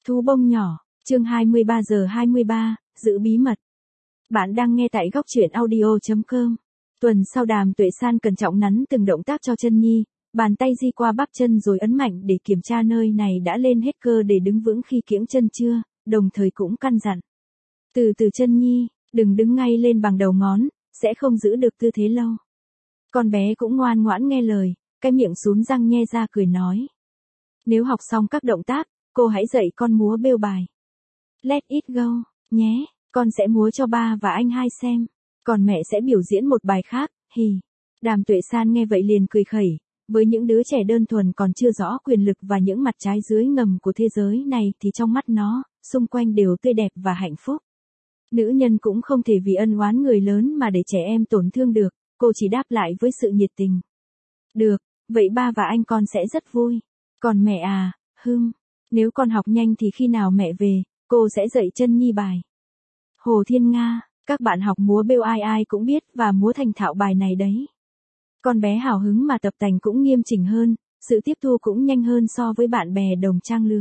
Thú bông nhỏ, chương 23 giờ 23, giữ bí mật. Bạn đang nghe tại góc truyện audio.com. Tuần sau Đàm Tuệ San cẩn trọng nắn từng động tác cho chân Nhi, bàn tay di qua bắp chân rồi ấn mạnh để kiểm tra nơi này đã lên hết cơ để đứng vững khi kiễng chân chưa, đồng thời cũng căn dặn. Từ từ chân Nhi, đừng đứng ngay lên bằng đầu ngón, sẽ không giữ được tư thế lâu. Con bé cũng ngoan ngoãn nghe lời, cái miệng sún răng nhe ra cười nói. Nếu học xong các động tác, cô hãy dạy con múa bêu bài. Let it go, nhé, con sẽ múa cho ba và anh hai xem, còn mẹ sẽ biểu diễn một bài khác, hì. Đàm Tuệ San nghe vậy liền cười khẩy, với những đứa trẻ đơn thuần còn chưa rõ quyền lực và những mặt trái dưới ngầm của thế giới này thì trong mắt nó, xung quanh đều tươi đẹp và hạnh phúc. Nữ nhân cũng không thể vì ân oán người lớn mà để trẻ em tổn thương được, cô chỉ đáp lại với sự nhiệt tình. Được, vậy ba và anh con sẽ rất vui. Còn mẹ à, nếu con học nhanh thì khi nào mẹ về, cô sẽ dạy chân Nhi bài. Hồ Thiên Nga, các bạn học múa bêu ai ai cũng biết và múa thành thạo bài này đấy. Con bé hào hứng mà tập tành cũng nghiêm chỉnh hơn, sự tiếp thu cũng nhanh hơn so với bạn bè đồng trang lứa.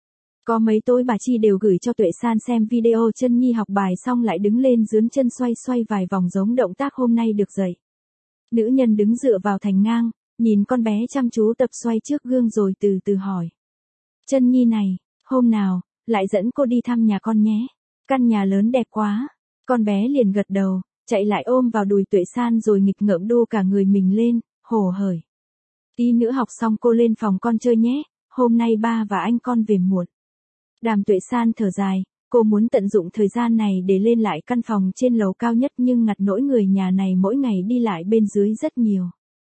Có mấy tối bà Chi đều gửi cho Tuệ San xem video chân Nhi học bài xong lại đứng lên dướn chân xoay xoay vài vòng giống động tác hôm nay được dạy. Nữ nhân đứng dựa vào thành ngang, nhìn con bé chăm chú tập xoay trước gương rồi từ từ hỏi. Chân Nhi này, hôm nào, lại dẫn cô đi thăm nhà con nhé. Căn nhà lớn đẹp quá. Con bé liền gật đầu, chạy lại ôm vào đùi Tuệ San rồi nghịch ngợm đu cả người mình lên, hổ hởi. Tí nữa học xong cô lên phòng con chơi nhé, hôm nay ba và anh con về muộn. Đàm Tuệ San thở dài, cô muốn tận dụng thời gian này để lên lại căn phòng trên lầu cao nhất nhưng ngặt nỗi người nhà này mỗi ngày đi lại bên dưới rất nhiều.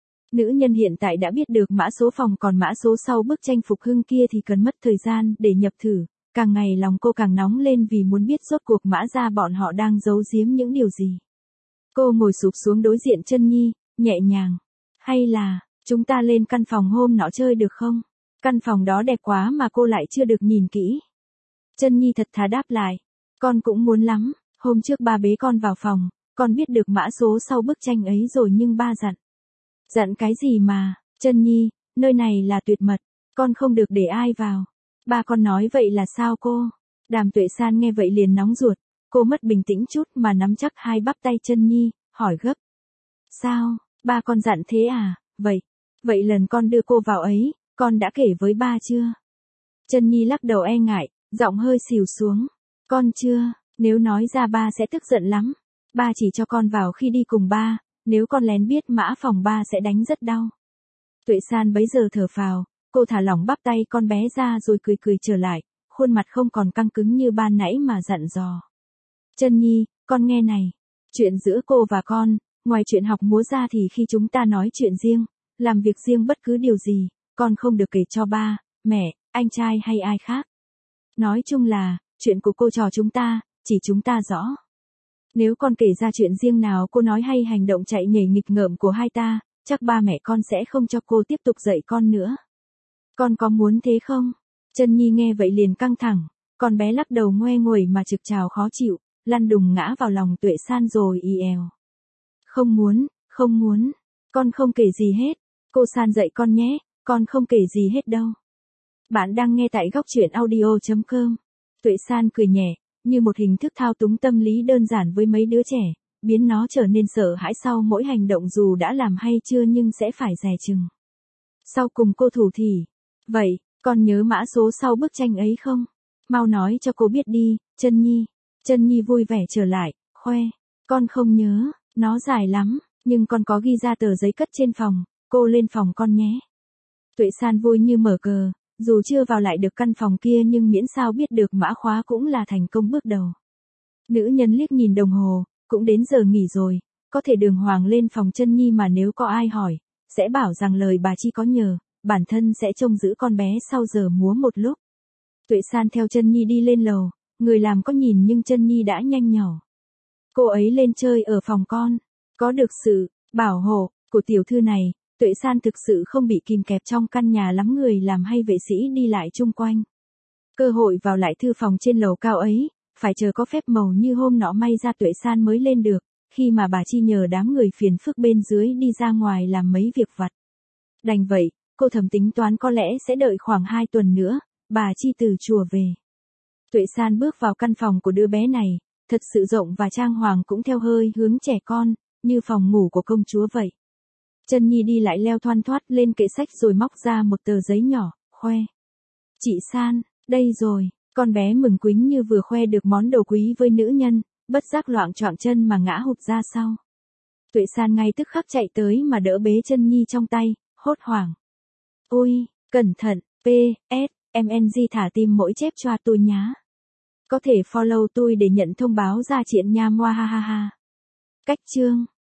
Nữ nhân hiện tại đã biết được mã số phòng còn mã số sau bức tranh phục hưng kia thì cần mất thời gian để nhập thử, càng ngày lòng cô càng nóng lên vì muốn biết rốt cuộc mã ra bọn họ đang giấu giếm những điều gì. Cô ngồi sụp xuống đối diện chân Nhi, nhẹ nhàng. Hay là, chúng ta lên căn phòng hôm nọ chơi được không? Căn phòng đó đẹp quá mà cô lại chưa được nhìn kỹ. Chân Nhi thật thà đáp lại. Con cũng muốn lắm, hôm trước ba bế con vào phòng, con biết được mã số sau bức tranh ấy rồi nhưng ba dặn. Dặn cái gì mà, chân Nhi, nơi này là tuyệt mật, con không được để ai vào. Ba con nói vậy là sao cô? Đàm Tuệ San nghe vậy liền nóng ruột, cô mất bình tĩnh chút mà nắm chắc hai bắp tay chân Nhi, hỏi gấp. Sao, ba con dặn thế à, vậy lần con đưa cô vào ấy, con đã kể với ba chưa? Chân Nhi lắc đầu e ngại, giọng hơi xìu xuống. Con chưa, nếu nói ra ba sẽ tức giận lắm. Ba chỉ cho con vào khi đi cùng ba, nếu con lén biết mã phòng ba sẽ đánh rất đau. Tuệ San bấy giờ thở phào, cô thả lỏng bắp tay con bé ra rồi cười cười trở lại, khuôn mặt không còn căng cứng như ban nãy mà dặn dò. Chân Nhi, con nghe này, chuyện giữa cô và con, ngoài chuyện học múa ra thì khi chúng ta nói chuyện riêng, làm việc riêng bất cứ điều gì, con không được kể cho ba, mẹ, anh trai hay ai khác. Nói chung là, chuyện của cô trò chúng ta, chỉ chúng ta rõ. Nếu con kể ra chuyện riêng nào cô nói hay hành động chạy nhảy nghịch ngợm của hai ta, chắc ba mẹ con sẽ không cho cô tiếp tục dạy con nữa. Con có muốn thế không? Chân Nhi nghe vậy liền căng thẳng, con bé lắc đầu ngoe nguẩy mà trực trào khó chịu, lăn đùng ngã vào lòng Tuệ San rồi y èo. Không muốn, con không kể gì hết, cô San dạy con nhé, con không kể gì hết đâu. Bạn đang nghe tại góc truyện audio.com. Tuệ San cười nhẹ, như một hình thức thao túng tâm lý đơn giản với mấy đứa trẻ, biến nó trở nên sợ hãi sau mỗi hành động dù đã làm hay chưa nhưng sẽ phải dè chừng. Sau cùng cô thủ thỉ. Vậy, con nhớ mã số sau bức tranh ấy không? Mau nói cho cô biết đi, chân Nhi. Chân Nhi vui vẻ trở lại, khoe. Con không nhớ, nó dài lắm, nhưng con có ghi ra tờ giấy cất trên phòng, cô lên phòng con nhé. Tuệ San vui như mở cờ, dù chưa vào lại được căn phòng kia nhưng miễn sao biết được mã khóa cũng là thành công bước đầu. Nữ nhân liếc nhìn đồng hồ, cũng đến giờ nghỉ rồi, có thể đường hoàng lên phòng chân Nhi mà nếu có ai hỏi, sẽ bảo rằng lời bà Chi có nhờ, bản thân sẽ trông giữ con bé sau giờ múa một lúc. Tuệ San theo chân Nhi đi lên lầu, người làm có nhìn nhưng chân Nhi đã nhanh nhỏ. Cô ấy lên chơi ở phòng con, có được sự bảo hộ của tiểu thư này, Tuệ San thực sự không bị kìm kẹp trong căn nhà lắm người làm hay vệ sĩ đi lại chung quanh. Cơ hội vào lại thư phòng trên lầu cao ấy, phải chờ có phép màu như hôm nọ may ra Tuệ San mới lên được, khi mà bà Chi nhờ đám người phiền phức bên dưới đi ra ngoài làm mấy việc vặt. Đành vậy, cô thầm tính toán có lẽ sẽ đợi khoảng 2 tuần nữa, bà Chi từ chùa về. Tuệ San bước vào căn phòng của đứa bé này, thật sự rộng và trang hoàng cũng theo hơi hướng trẻ con, như phòng ngủ của công chúa vậy. Chân Nhi đi lại leo thoăn thoắt lên kệ sách rồi móc ra một tờ giấy nhỏ, khoe. Chị San, đây rồi, con bé mừng quính như vừa khoe được món đồ quý với nữ nhân, bất giác loạng choạng chân mà ngã hụt ra sau. Tuệ San ngay tức khắc chạy tới mà đỡ bế Chân Nhi trong tay, hốt hoảng. Ôi, cẩn thận, PS, MNG thả tim mỗi chép cho tôi nhá. Có thể follow tôi để nhận thông báo ra chuyện nha moa ha ha ha. Cách chương.